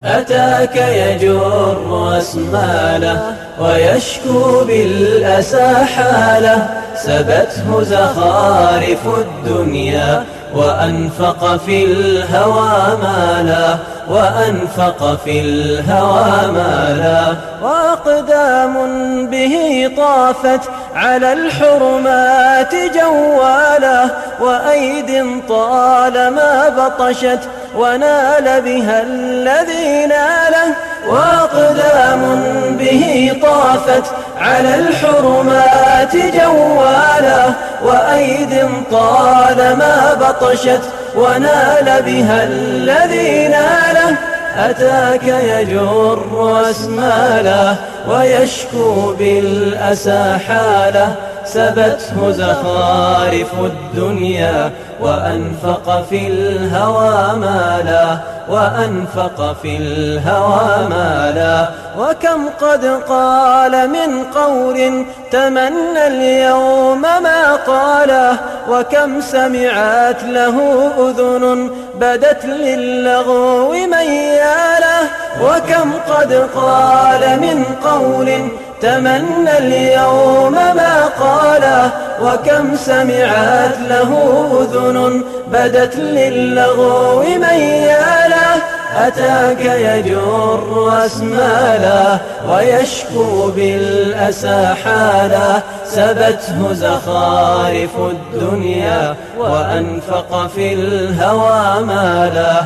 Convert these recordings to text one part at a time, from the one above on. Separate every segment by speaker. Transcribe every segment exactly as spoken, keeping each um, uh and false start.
Speaker 1: أتاك يجر أسماله ويشكو بالأسى حاله، سبته زخارف الدنيا وأنفق في الهوى مالا، وأنفق في الهوى مالا. وأقدام به طافت على الحرمات جواله، وأيد طالما بطشت ونال بها الذي ناله. وأقدام به طافت على الحرمات جواله، وأيد طالما بطشت ونال بها الذي ناله. أتاك يجر أسماله ويشكو بالأسى حاله، سبته زخارف الدنيا وأنفق في الهوى مالا، وأنفق في الهوى مالا. وكم قد قال من قول تمنى اليوم ما قاله، وكم سمعت له أذن بدت للغو مياله. وكم قد قال من قول تمنى اليوم ما قاله، وكم سمعت له أذن بدت للغو مياله. أتاك يجر أسماله ويشكو بالأسى حاله، سبته زخارف الدنيا وأنفق في الهوى مالا،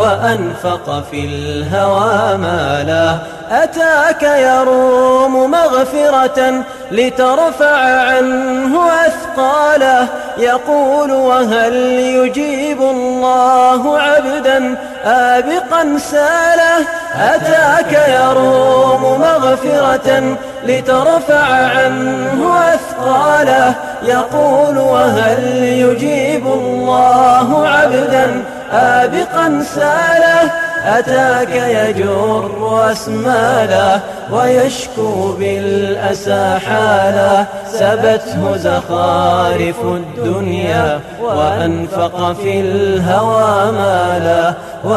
Speaker 1: وأنفق في الهوى مالا. أتاك يروم مغفرة لترفع عنه أثقاله، يقول وهل يجيب الله عبدا آبقا ساله. أتاك يروم مغفرة لترفع عنه أثقاله، يقول وهل يجيب الله عبدا آبقا ساله. أتاك يجر أسماله ويشكو بالأسى حاله، سبته زخارف الدنيا وأنفق في الهوى مالا،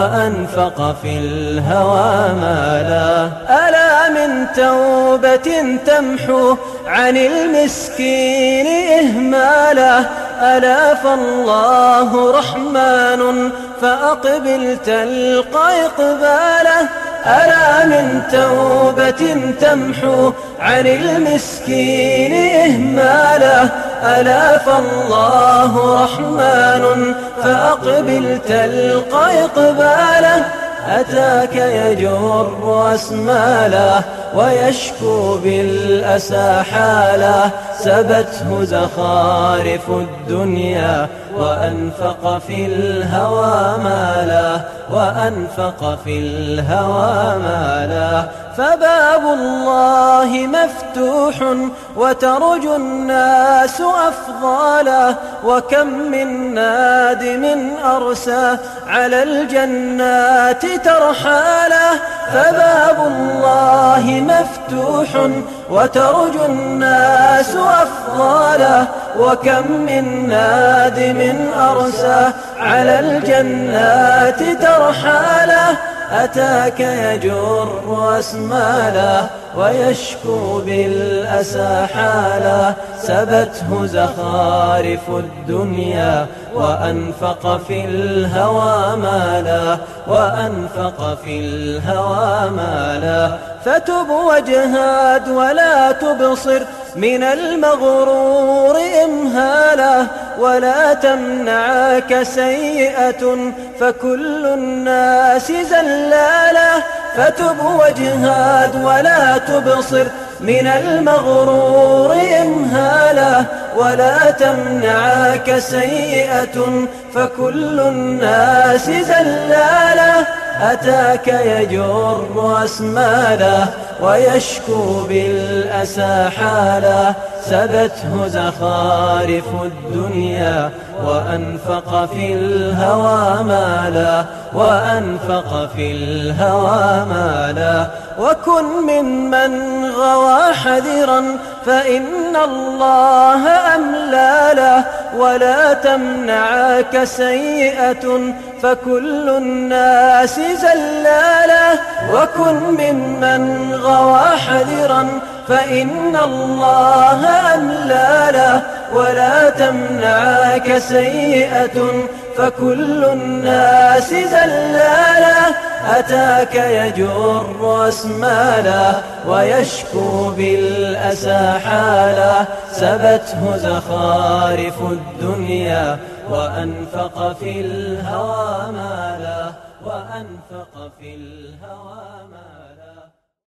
Speaker 1: وأنفق في الهوى مالا. ألا من توبة تمحو عن المسكين إهماله، ألا فالله رحمن فأقبل تلقى إقباله. ألا من توبة تمحو عن المسكين إهماله، ألا فالله رحمن فأقبل تلقى إقباله. أتاك يجر أسماله ويشكو بالأسى حاله، سبته زخارف الدنيا وأنفق في الهوى مالا، وأنفق في الهوى مالا. فباب الله مفتوح وترجو الناس أفضاله، وكم من نادم أرسى على الجنات ترحاله. فباب الله مفتوح وترجو الناس أفضاله، وكم من نادم أرسى على الجنات ترحاله. أتاك يجر أسماله ويشكو بالأسى حاله، سبته زخارف الدنيا وأنفق في الهوى مالا، وأنفق في الهوى مالا. فتب واجهاد ولا تبصر من المغرور إمهاله، ولا تمنعك سيئة فكل الناس زلاله. فتب واجهاد ولا تبصر من المغرور إمهاله، ولا تمنعك سيئة فكل الناس زلاله. أتاك يجر أسماله ويشكو بالأسى حاله، سبته زخارف الدنيا وأنفق في الهوى مالا، وأنفق في الهوى مالا. وكن ممن غوى حذرا فإن الله أملى له، ولا تمنعك سيئة فكل الناس زلالة. وكن ممن غوى حذرا فإن الله أملى له. ولا تمنعك سيئة فكل الناس زلالة. أتاك يجر أسماله ويشكو بالأسى حاله. سبته زخارف الدنيا وأنفق في الهوى ماله. وأنفق في الهوى ماله.